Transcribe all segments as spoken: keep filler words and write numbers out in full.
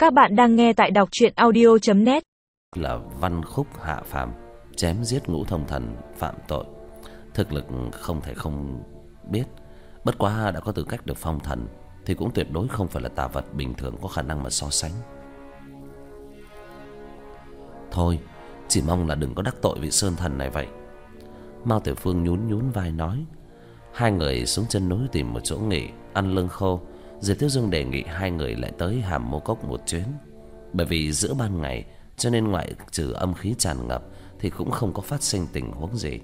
Các bạn đang nghe tại đọc truyện audio chấm net. Là văn khúc hạ phàm, chém giết ngũ thông thần phạm tội, thực lực không thể không biết. Bất quá đã có tư cách được phong thần thì cũng tuyệt đối không phải là tà vật bình thường có khả năng mà so sánh. Thôi, chỉ mong là đừng có đắc tội vị sơn thần này vậy. Mao Tiểu Phương nhún nhún vai nói. Hai người xuống chân núi tìm một chỗ nghỉ, ăn lương khô. Diệp Thiếu Dương đề nghị hai người lại tới Hàm Mô Cốc một chuyến. Bởi vì giữa ban ngày, cho nên ngoại trừ âm khí tràn ngập thì cũng không có phát sinh tình huống gì.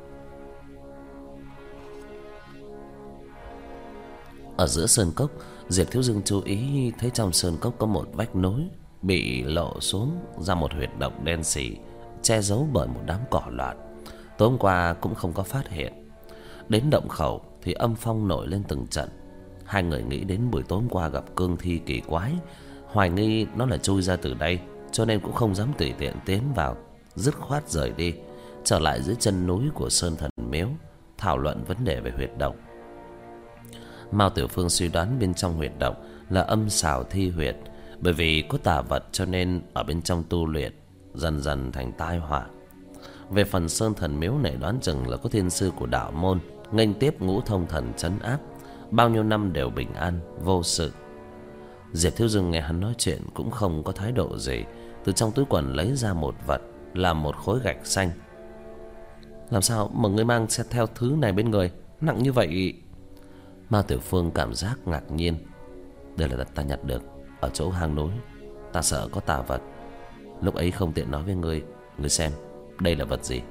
Ở giữa sơn cốc, Diệp Thiếu Dương chú ý thấy trong sơn cốc có một vách núi bị lộ xuống ra một huyệt động đen sì, che giấu bởi một đám cỏ loạn. Tối hôm qua cũng không có phát hiện. Đến động khẩu thì âm phong nổi lên từng trận. Hai người nghĩ đến buổi tối hôm qua gặp cương thi kỳ quái, hoài nghi nó là chui ra từ đây, cho nên cũng không dám tùy tiện tiến vào, dứt khoát rời đi, trở lại dưới chân núi của Sơn Thần Miếu, thảo luận vấn đề về huyệt động. Mao Tiểu Phương suy đoán bên trong huyệt động là âm xảo thi huyệt, bởi vì có tà vật cho nên ở bên trong tu luyện dần dần thành tai họa. Về phần Sơn Thần Miếu này, đoán chừng là có thiên sư của đạo môn nghênh tiếp ngũ thông thần trấn áp, bao nhiêu năm đều bình an vô sự. Diệp Thiếu Dương nghe hắn nói chuyện cũng không có thái độ gì, từ trong túi quần lấy ra một vật là một khối gạch xanh. Làm sao mà ngươi mang theo thứ này bên người nặng như vậy? Mao Tiểu Phương cảm giác ngạc nhiên. Đây là ta nhặt được ở chỗ hang núi, ta sợ có tà vật, lúc ấy không tiện nói với ngươi. Ngươi xem đây là vật gì?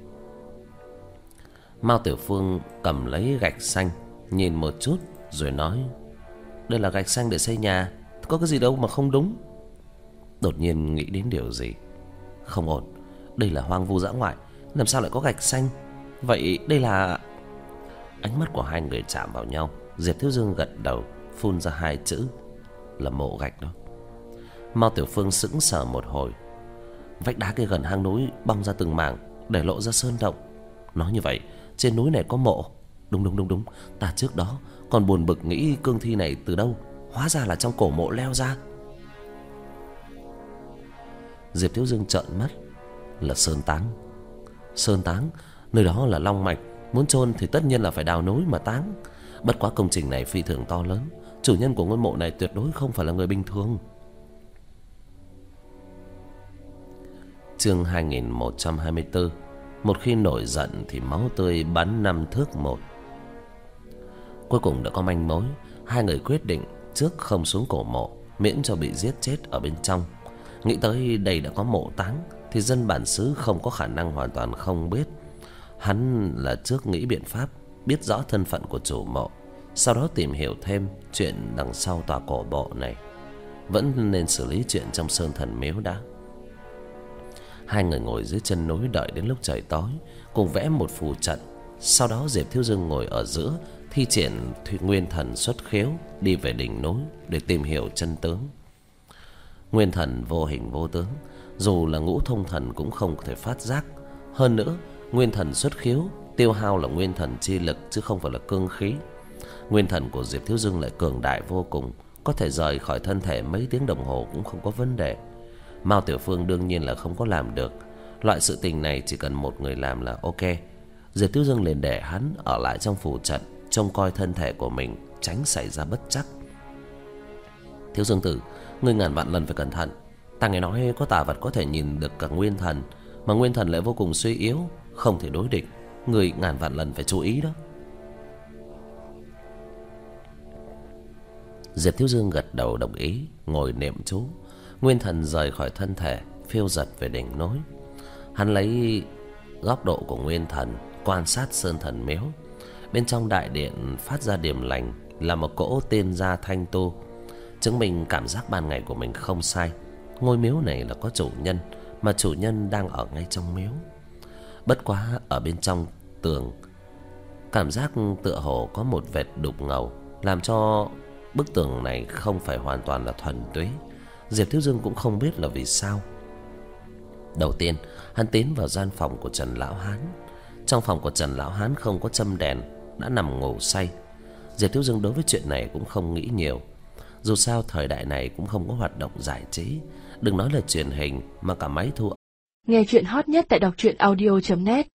Mao Tiểu Phương cầm lấy gạch xanh, nhìn một chút rồi nói. Đây là gạch xanh để xây nhà, có cái gì đâu mà không đúng. Đột nhiên nghĩ đến điều gì. Không ổn, đây là hoang vu dã ngoại, làm sao lại có gạch xanh? Vậy đây là... Ánh mắt của hai người chạm vào nhau. Diệp Thiếu Dương gật đầu, phun ra hai chữ là mộ gạch đó. Mao Tiểu Phương sững sờ một hồi. Vách đá kia gần hang núi bong ra từng mảng để lộ ra sơn động. Nói như vậy trên núi này có mộ. Đúng đúng đúng đúng, ta trước đó còn buồn bực nghĩ cương thi này từ đâu, hóa ra là trong cổ mộ leo ra. Diệp Thiếu Dương trợn mắt. Là sơn táng. Sơn táng, nơi đó là long mạch, muốn chôn thì tất nhiên là phải đào núi mà táng. Bất quá công trình này phi thường to lớn, chủ nhân của ngôi mộ này tuyệt đối không phải là người bình thường. Chương hai nghìn một trăm hai mươi tư. Một khi nổi giận thì máu tươi bắn năm thước một. Cuối cùng đã có manh mối. Hai người quyết định trước không xuống cổ mộ, miễn cho bị giết chết ở bên trong. Nghĩ tới đây đã có mộ táng thì dân bản xứ không có khả năng hoàn toàn không biết. Hắn là trước nghĩ biện pháp biết rõ thân phận của chủ mộ, sau đó tìm hiểu thêm chuyện đằng sau tòa cổ mộ này. Vẫn nên xử lý chuyện trong Sơn Thần Miếu đã. Hai người ngồi dưới chân núi đợi đến lúc trời tối, cùng vẽ một phù trận. Sau đó Diệp Thiếu Dương ngồi ở giữa, thi triển Thủy Nguyên Thần xuất khiếu, đi về đỉnh núi để tìm hiểu chân tướng. Nguyên thần vô hình vô tướng, dù là ngũ thông thần cũng không thể phát giác. Hơn nữa, Nguyên thần xuất khiếu tiêu hao là nguyên thần chi lực chứ không phải là cương khí. Nguyên thần của Diệp Thiếu Dương lại cường đại vô cùng, có thể rời khỏi thân thể mấy tiếng đồng hồ cũng không có vấn đề. Mao Tiểu Phương đương nhiên là không có làm được. Loại sự tình này chỉ cần một người làm là ok. Diệp Thiếu Dương liền để hắn ở lại trong phù trận, trông coi thân thể của mình, tránh xảy ra bất trắc. Thiếu Dương tử, ngươi ngàn vạn lần phải cẩn thận. Ta nghe nói có tà vật có thể nhìn được cả nguyên thần, mà nguyên thần lại vô cùng suy yếu, không thể đối địch. Ngươi ngàn vạn lần phải chú ý đó. Diệp Thiếu Dương gật đầu đồng ý, ngồi niệm chú. Nguyên thần rời khỏi thân thể, phiêu dật về đỉnh núi. Hắn lấy góc độ của nguyên thần quan sát Sơn Thần Miếu. Bên trong đại điện phát ra điềm lành là một cỗ tiên gia thanh tu, chứng minh cảm giác ban ngày của mình không sai. Ngôi miếu này là có chủ nhân, mà chủ nhân đang ở ngay trong miếu. Bất quá ở bên trong tường, cảm giác tựa hồ có một vệt đục ngầu, làm cho bức tường này không phải hoàn toàn là thuần túy. Diệp Thiếu Dương cũng không biết là vì sao. Đầu tiên, hắn tiến vào gian phòng của Trần Lão Hán. Trong phòng của Trần Lão Hán không có châm đèn, đã nằm ngủ say. Diệp Thiếu Dương đối với chuyện này cũng không nghĩ nhiều. Dù sao thời đại này cũng không có hoạt động giải trí, đừng nói là truyền hình mà cả máy thu. Nghe chuyện hot nhất tại đọc truyện audio chấm net.